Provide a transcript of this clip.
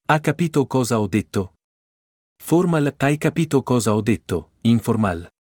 Ha capito cosa ho detto? Formal, hai capito cosa ho detto? Informal.